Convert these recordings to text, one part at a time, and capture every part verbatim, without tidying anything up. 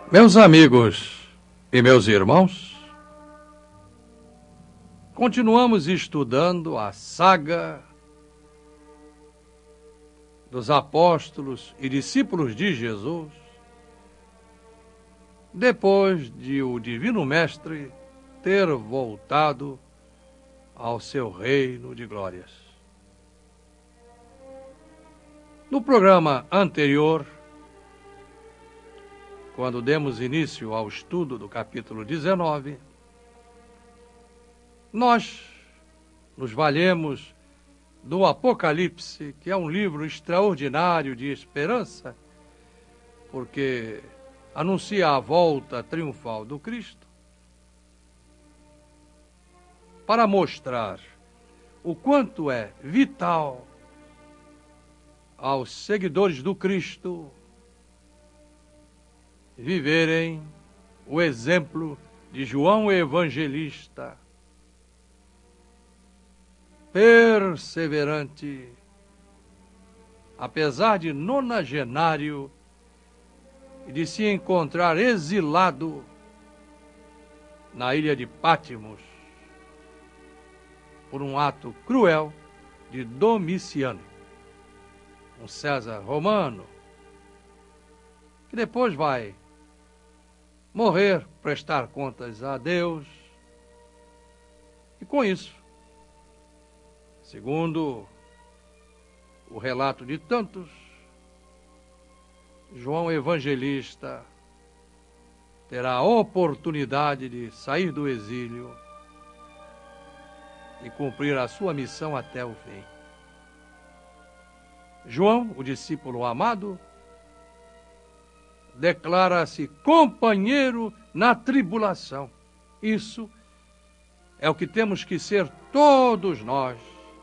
Meus amigos e meus irmãos, continuamos estudando a saga dos apóstolos e discípulos de Jesus, depois de o Divino Mestre ter voltado ao seu reino de glórias. No programa anterior, quando demos início ao estudo do capítulo dezenove, nós nos valemos do Apocalipse, que é um livro extraordinário de esperança, porque anuncia a volta triunfal do Cristo, para mostrar o quanto é vital aos seguidores do Cristo viverem o exemplo de João Evangelista, perseverante, apesar de nonagenário e de se encontrar exilado na ilha de Pátimos por um ato cruel de Domiciano, um César romano, que depois vai morrer, prestar contas a Deus. E com isso, segundo o relato de tantos, João Evangelista terá a oportunidade de sair do exílio e cumprir a sua missão até o fim. João, o discípulo amado, declara-se companheiro na tribulação. Isso é o que temos que ser todos nós.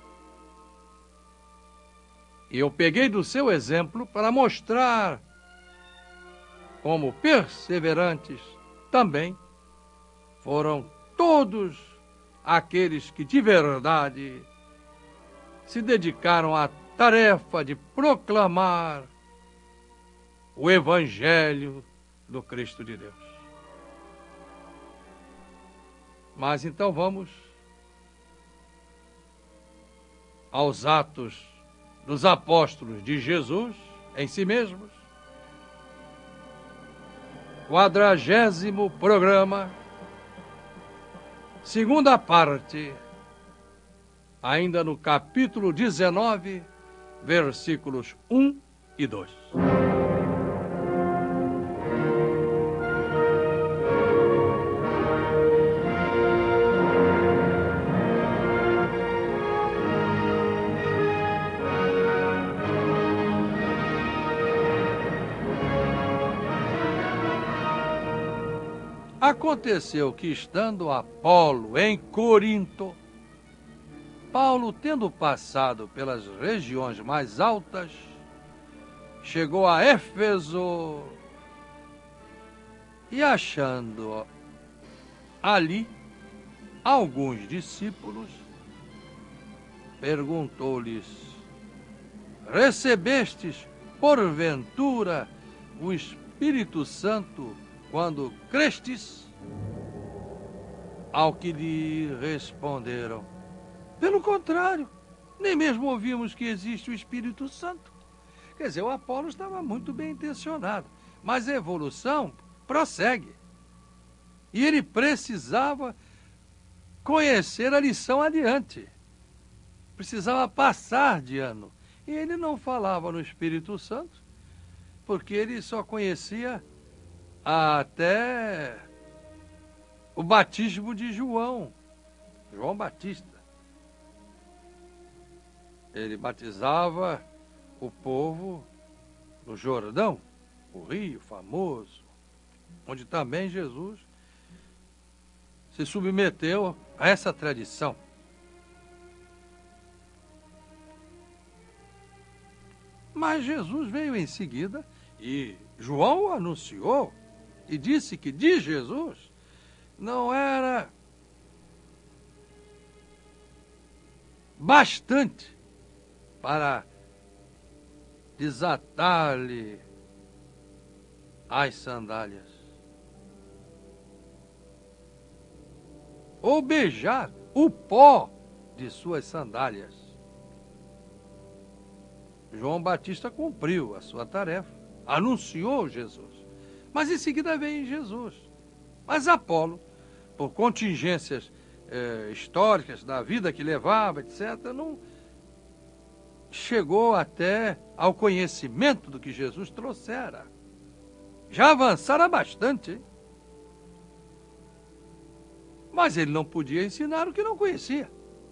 E eu peguei do seu exemplo para mostrar como perseverantes também foram todos aqueles que de verdade se dedicaram à tarefa de proclamar o Evangelho do Cristo de Deus. Mas então vamos aos Atos dos Apóstolos de Jesus em si mesmos. Quadragésimo programa, segunda parte, ainda no capítulo dezenove, versículos um e dois. Aconteceu que, estando Apolo em Corinto, Paulo, tendo passado pelas regiões mais altas, chegou a Éfeso e, achando ali alguns discípulos, perguntou-lhes: recebestes, porventura, o Espírito Santo quando crestes? Ao que lhe responderam: pelo contrário, nem mesmo ouvimos que existe o Espírito Santo. Quer dizer, o Apolo estava muito bem intencionado, mas a evolução prossegue. E ele precisava conhecer a lição adiante. Precisava passar de ano. E ele não falava no Espírito Santo, porque ele só conhecia até o batismo de João, João Batista. Ele batizava o povo no Jordão, o rio famoso, onde também Jesus se submeteu a essa tradição. Mas Jesus veio em seguida e João o anunciou e disse que de Jesus não era bastante para desatar-lhe as sandálias. ou beijar o pó de suas sandálias. João Batista cumpriu a sua tarefa, anunciou Jesus, mas em seguida veio Jesus. Mas Apolo, por contingências eh, históricas da vida que levava, etcétera, não chegou até ao conhecimento do que Jesus trouxera. Já avançara bastante, hein? Mas ele não podia ensinar o que não conhecia.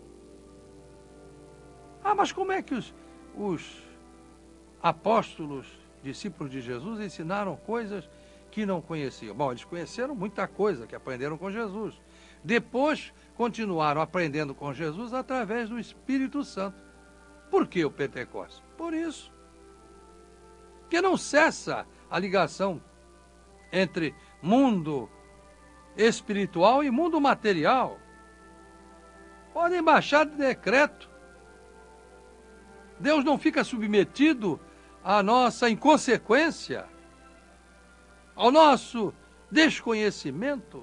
Ah, mas como é que os, os apóstolos, discípulos de Jesus, ensinaram coisas que não conheciam? Bom, eles conheceram muita coisa que aprenderam com Jesus. Depois, continuaram aprendendo com Jesus através do Espírito Santo. Por que o Pentecostes? Por isso. Porque não cessa a ligação entre mundo espiritual e mundo material. Podem baixar de decreto. Deus não fica submetido à nossa inconsequência, ao nosso desconhecimento.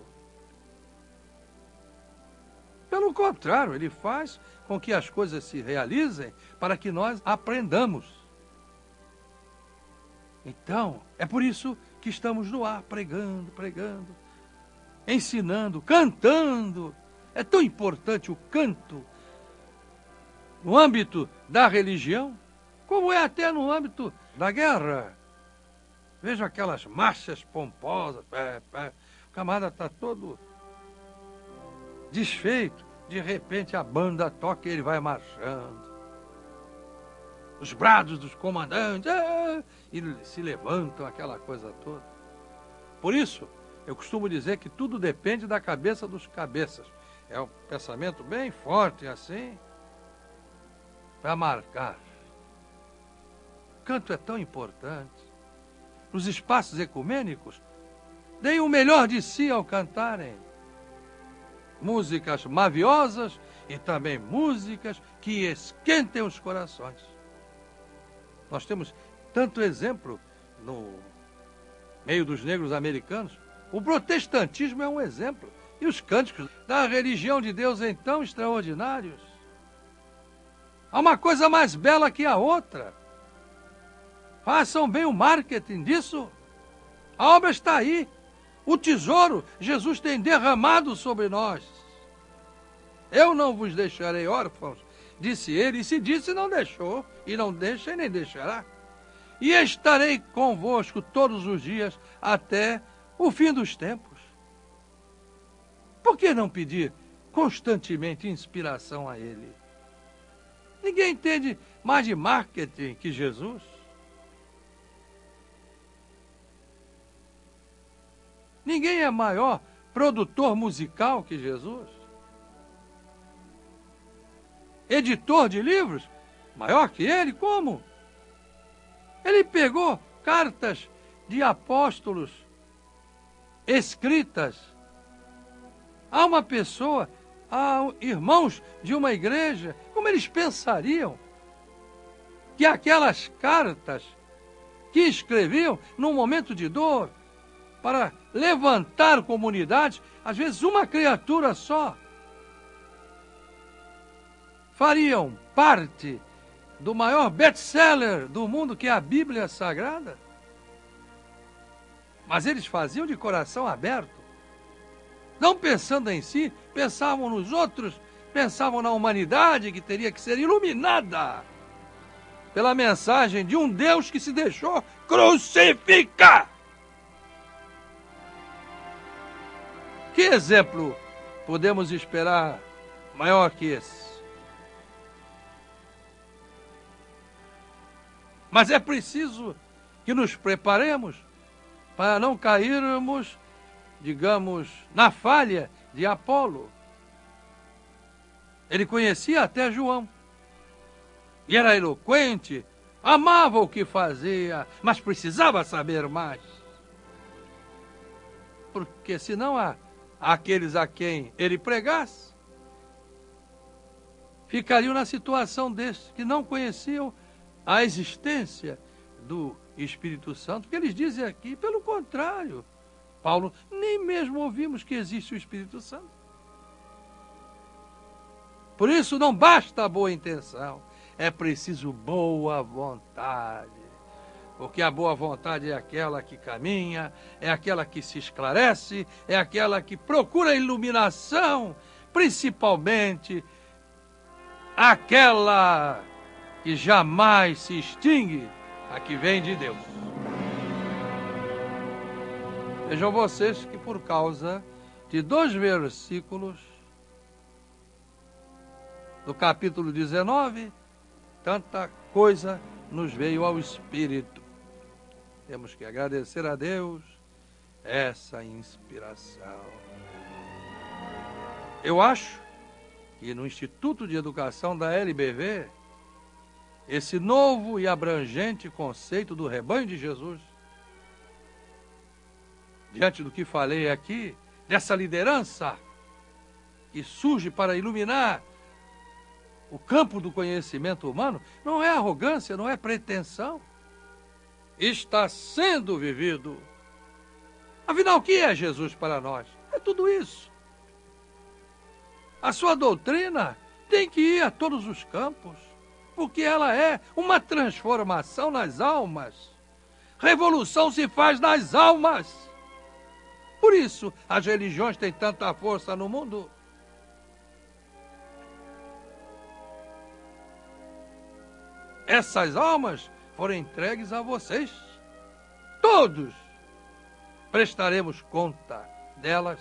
Pelo contrário, ele faz com que as coisas se realizem para que nós aprendamos. Então, é por isso que estamos no ar, pregando, pregando, ensinando, cantando. É tão importante o canto no âmbito da religião, como é até no âmbito da guerra. Veja aquelas marchas pomposas, pé, pé. O camarada está todo desfeito, de repente a banda toca e ele vai marchando. Os brados dos comandantes, é, e se levantam, aquela coisa toda. Por isso, eu costumo dizer que tudo depende da cabeça dos cabeças. É um pensamento bem forte assim, para marcar. O canto é tão importante. Nos espaços ecumênicos, deem o melhor de si ao cantarem. Músicas maviosas e também músicas que esquentem os corações. Nós temos tanto exemplo no meio dos negros americanos. O protestantismo é um exemplo. E os cânticos da religião de Deus, então, extraordinários. Há uma coisa mais bela que a outra. Façam bem o marketing disso. A obra está aí. O tesouro Jesus tem derramado sobre nós. Eu não vos deixarei órfãos, disse ele, e se disse, não deixou, e não deixa e nem deixará. E estarei convosco todos os dias até o fim dos tempos. Por que não pedir constantemente inspiração a ele? Ninguém entende mais de marketing que Jesus. Ninguém é maior produtor musical que Jesus. Editor de livros, maior que ele, como? Ele pegou cartas de apóstolos escritas a uma pessoa, a irmãos de uma igreja. Como eles pensariam que aquelas cartas que escreviam num momento de dor, para levantar comunidades, às vezes uma criatura só, fariam parte do maior best-seller do mundo, que é a Bíblia Sagrada? Mas eles faziam de coração aberto, não pensando em si, pensavam nos outros, pensavam na humanidade que teria que ser iluminada pela mensagem de um Deus que se deixou crucificar. Que exemplo podemos esperar maior que esse? Mas é preciso que nos preparemos para não cairmos, digamos, na falha de Apolo. Ele conhecia até João. E era eloquente, amava o que fazia, mas precisava saber mais. Porque senão há aqueles a quem ele pregasse ficariam na situação destes, que não conheciam a existência do Espírito Santo, que eles dizem aqui, pelo contrário, Paulo, nem mesmo ouvimos que existe o Espírito Santo. Por isso não basta a boa intenção, é preciso boa vontade. Porque a boa vontade é aquela que caminha, é aquela que se esclarece, é aquela que procura iluminação, principalmente aquela que jamais se extingue, a que vem de Deus. Vejam vocês que por causa de dois versículos do capítulo dezenove, tanta coisa nos veio ao Espírito. Temos que agradecer a Deus essa inspiração. Eu acho que no Instituto de Educação da L B V, esse novo e abrangente conceito do rebanho de Jesus, diante do que falei aqui, dessa liderança que surge para iluminar o campo do conhecimento humano, não é arrogância, não é pretensão. Está sendo vivido. Afinal, o que é Jesus para nós? É tudo isso. A sua doutrina tem que ir a todos os campos, porque ela é uma transformação nas almas. Revolução se faz nas almas. Por isso, as religiões têm tanta força no mundo. Essas almas foram entregues a vocês. Todos prestaremos conta delas.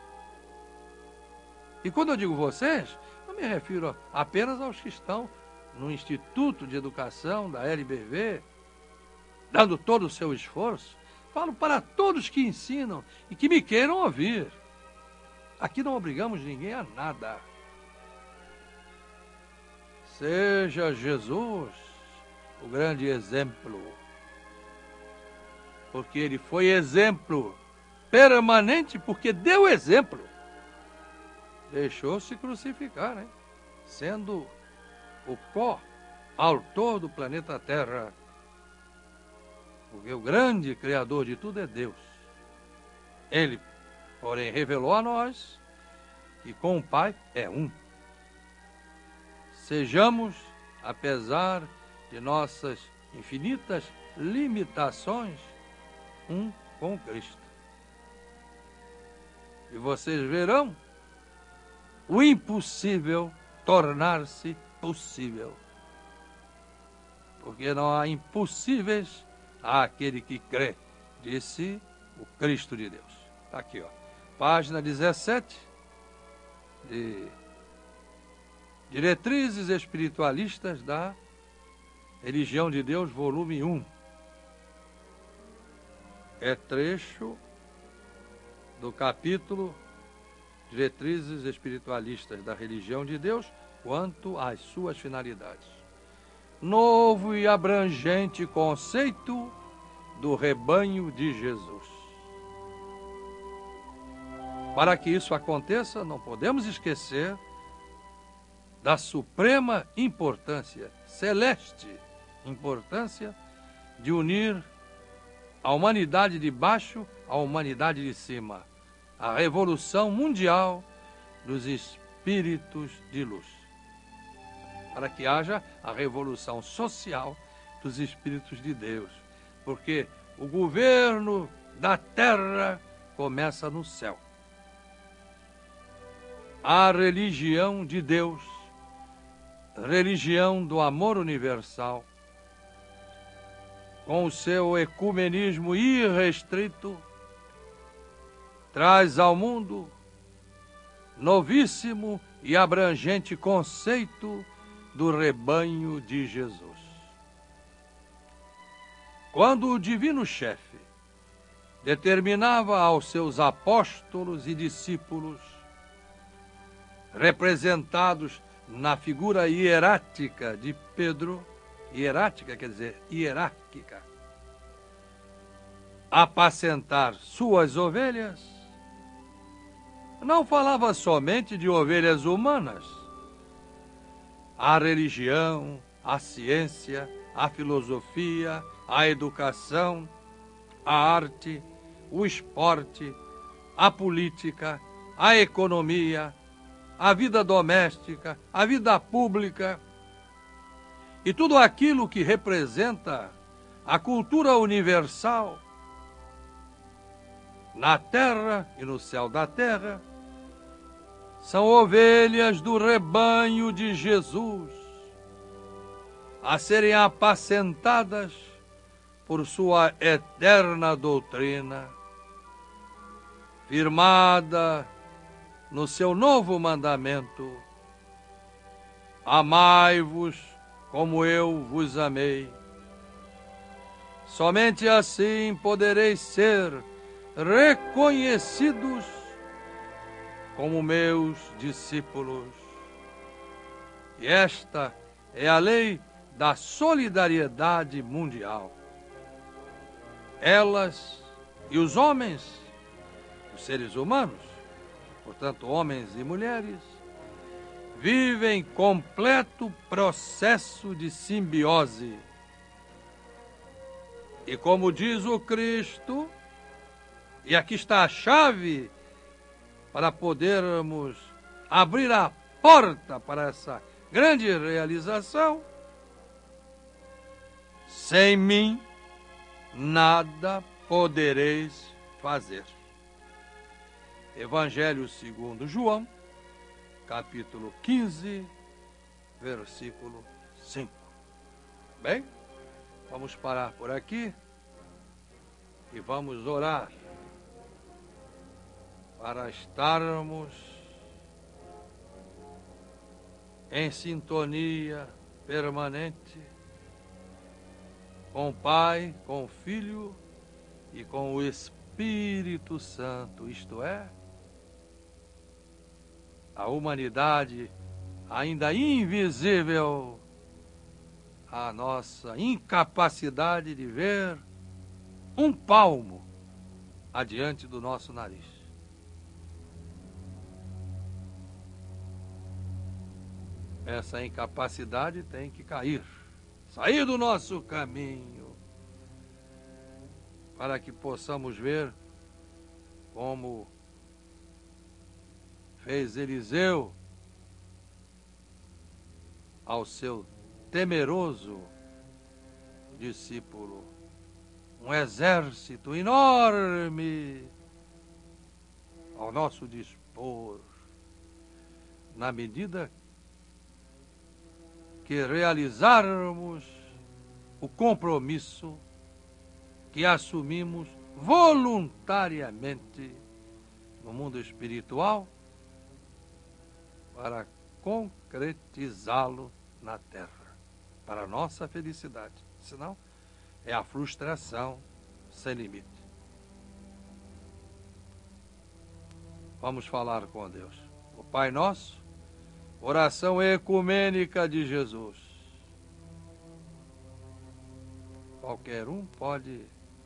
E quando eu digo vocês, não me refiro apenas aos que estão no Instituto de Educação da L B V, dando todo o seu esforço. Falo para todos que ensinam e que me queiram ouvir. Aqui não obrigamos ninguém a nada. Seja Jesus o grande exemplo, porque ele foi exemplo permanente, porque deu exemplo. Deixou-se crucificar, né? Sendo o co-autor do planeta Terra, porque o grande criador de tudo é Deus. Ele, porém, revelou a nós que com o Pai é um. Sejamos, apesar de nossas infinitas limitações, um com Cristo. E vocês verão o impossível tornar-se possível. Porque não há impossíveis àquele que crê, disse o Cristo de Deus. Está aqui, ó, página dezessete, de Diretrizes Espiritualistas da Religião de Deus, volume um. É trecho do capítulo Diretrizes Espiritualistas da Religião de Deus quanto às suas finalidades. Novo e abrangente conceito do rebanho de Jesus. Para que isso aconteça, não podemos esquecer da suprema importância, celeste importância, de unir a humanidade de baixo à humanidade de cima, a revolução mundial dos espíritos de luz, para que haja a revolução social dos espíritos de Deus, porque o governo da terra começa no céu. A religião de Deus, religião do amor universal, com o seu ecumenismo irrestrito, traz ao mundo novíssimo e abrangente conceito do rebanho de Jesus. Quando o divino chefe determinava aos seus apóstolos e discípulos, representados na figura hierática de Pedro, hierática quer dizer hierárquica, apacentar suas ovelhas, não falava somente de ovelhas humanas. A religião, a ciência, a filosofia, a educação, a arte, o esporte, a política, a economia, a vida doméstica, a vida pública e tudo aquilo que representa a cultura universal na terra e no céu da terra, são ovelhas do rebanho de Jesus, a serem apacentadas por sua eterna doutrina, firmada no seu novo mandamento: amai-vos como eu vos amei. Somente assim podereis ser reconhecidos como meus discípulos. E esta é a lei da solidariedade mundial. Elas e os homens, os seres humanos, portanto homens e mulheres, vivem completo processo de simbiose. E como diz o Cristo, e aqui está a chave para podermos abrir a porta para essa grande realização: sem mim nada podereis fazer. Evangelho segundo João, capítulo quinze, versículo cinco. Bem, vamos parar por aqui e vamos orar para estarmos em sintonia permanente com o Pai, com o Filho e com o Espírito Santo, isto é, a humanidade ainda invisível, a nossa incapacidade de ver um palmo adiante do nosso nariz. Essa incapacidade tem que cair, sair do nosso caminho, para que possamos ver como fez Eliseu ao seu temeroso discípulo, um exército enorme ao nosso dispor, na medida que realizarmos o compromisso que assumimos voluntariamente no mundo espiritual para concretizá-lo na terra, para a nossa felicidade. Senão, é a frustração sem limite. Vamos falar com Deus. O Pai Nosso, oração ecumênica de Jesus. Qualquer um pode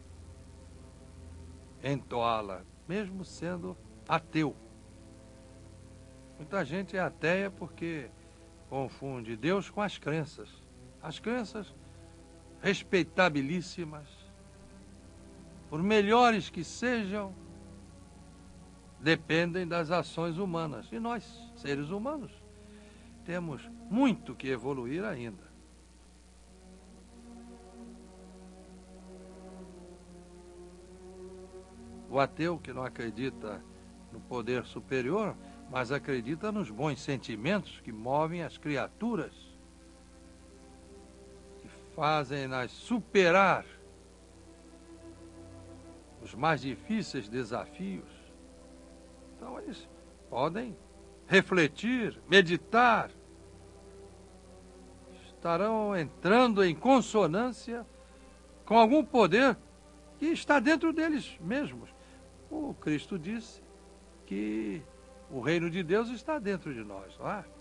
entoá-la, mesmo sendo ateu. Muita gente é ateia porque confunde Deus com as crenças. As crenças respeitabilíssimas, por melhores que sejam, dependem das ações humanas. E nós, seres humanos, temos muito que evoluir ainda. O ateu que não acredita no poder superior, mas acredita nos bons sentimentos que movem as criaturas, que fazem-nas superar os mais difíceis desafios. Então eles podem refletir, meditar, estarão entrando em consonância com algum poder que está dentro deles mesmos. O Cristo disse que o reino de Deus está dentro de nós, não é?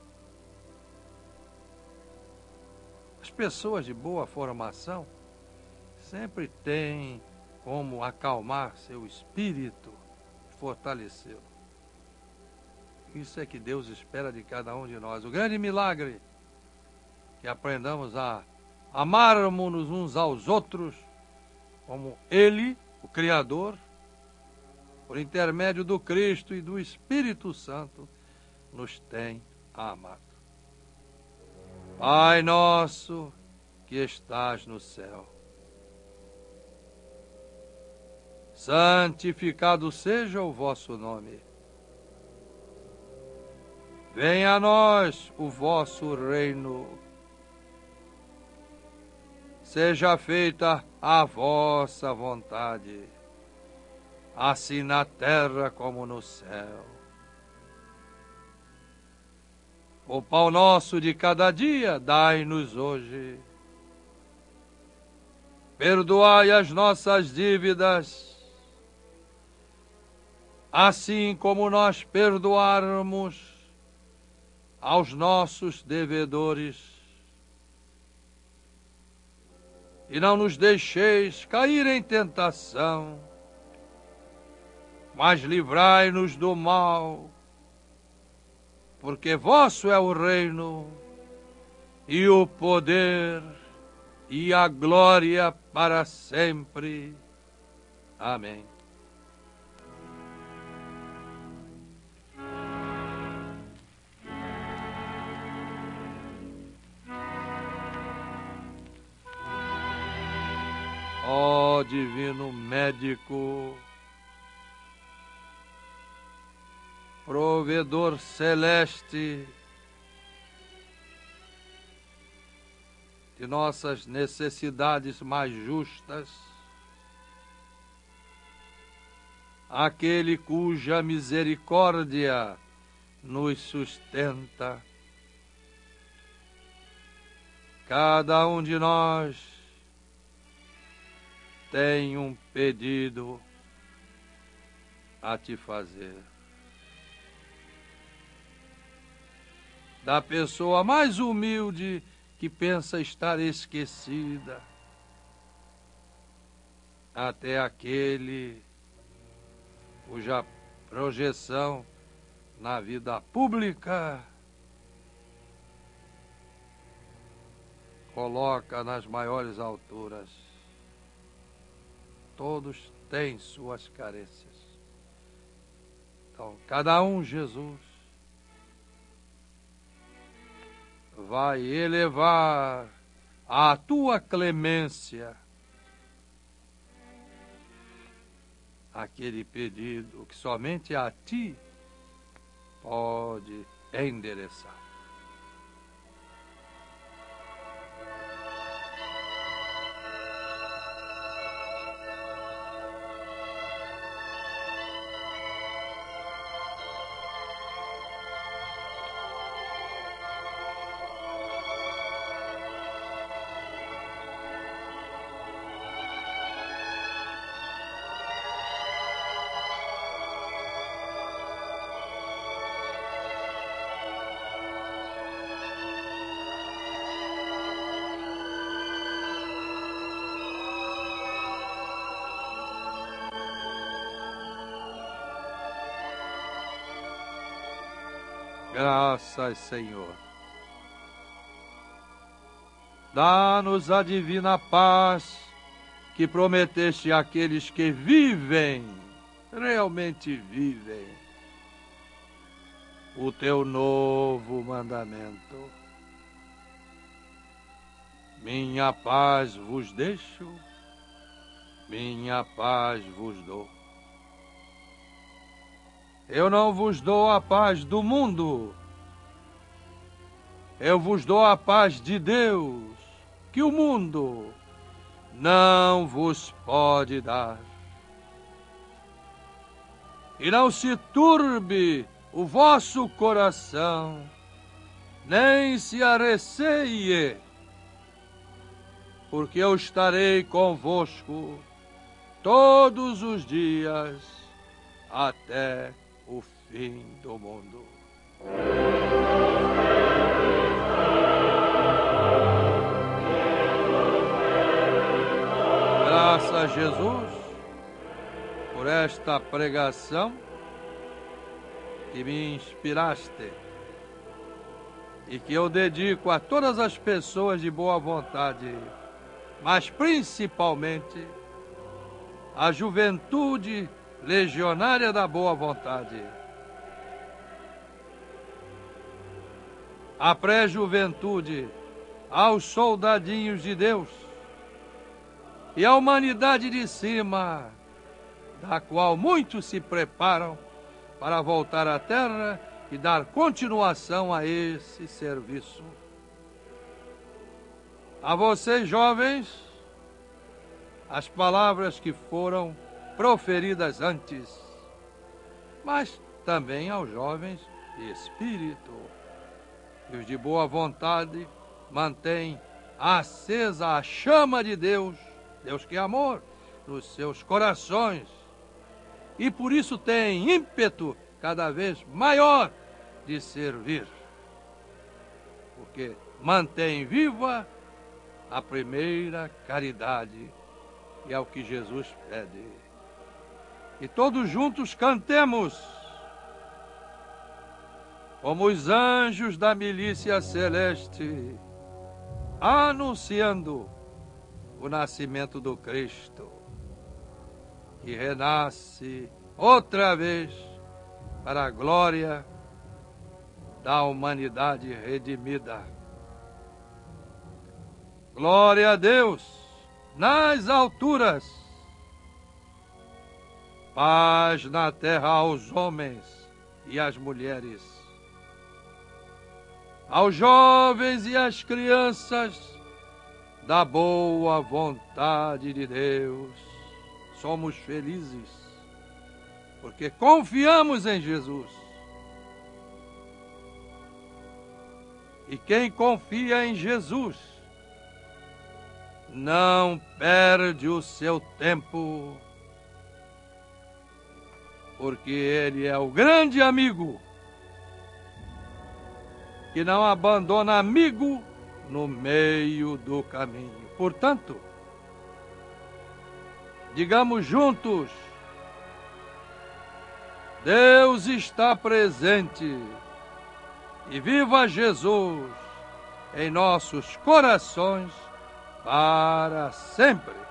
As pessoas de boa formação sempre têm como acalmar seu espírito, fortalecê-lo. Isso é que Deus espera de cada um de nós. O grande milagre, que aprendamos a amarmos-nos uns aos outros, como Ele, o Criador, por intermédio do Cristo e do Espírito Santo, nos tem amado. Pai nosso que estás no céu, santificado seja o vosso nome. Venha a nós o vosso reino. Seja feita a vossa vontade, assim na terra como no céu. O pão nosso de cada dia dai-nos hoje. Perdoai as nossas dívidas, assim como nós perdoarmos aos nossos devedores. E não nos deixeis cair em tentação, mas livrai-nos do mal, porque vosso é o reino, e o poder, e a glória para sempre. Amém. Ó divino médico, provedor celeste de nossas necessidades mais justas, aquele cuja misericórdia nos sustenta, cada um de nós tem um pedido a te fazer. Da pessoa mais humilde que pensa estar esquecida, até aquele cuja projeção na vida pública coloca nas maiores alturas. Todos têm suas carências. Então, cada um, Jesus, vai elevar a tua clemência aquele pedido que somente a ti pode endereçar. Graças, Senhor. Dá-nos a divina paz que prometeste àqueles que vivem, realmente vivem, o teu novo mandamento. Minha paz vos deixo, minha paz vos dou. Eu não vos dou a paz do mundo, eu vos dou a paz de Deus, que o mundo não vos pode dar. E não se turbe o vosso coração, nem se arreceie, porque eu estarei convosco todos os dias até o fim do mundo. Graças a Jesus por esta pregação que me inspiraste e que eu dedico a todas as pessoas de boa vontade, mas principalmente à juventude legionária da boa vontade. à pré-juventude, aos soldadinhos de Deus e à humanidade de cima, da qual muitos se preparam para voltar à terra e dar continuação a esse serviço. A vocês, jovens, as palavras que foram proferidas antes, mas também aos jovens de espírito, e os de boa vontade mantêm acesa a chama de Deus, Deus que é amor, nos seus corações, e por isso têm ímpeto cada vez maior de servir, porque mantém viva a primeira caridade, que é o que Jesus pede. E todos juntos cantemos, como os anjos da milícia celeste, anunciando o nascimento do Cristo, que renasce outra vez para a glória da humanidade redimida. Glória a Deus nas alturas, paz na terra aos homens e às mulheres, aos jovens e às crianças da boa vontade de Deus. Somos felizes porque confiamos em Jesus. E quem confia em Jesus não perde o seu tempo, porque Ele é o grande amigo que não abandona amigo no meio do caminho. Portanto, digamos juntos: Deus está presente e viva Jesus em nossos corações para sempre.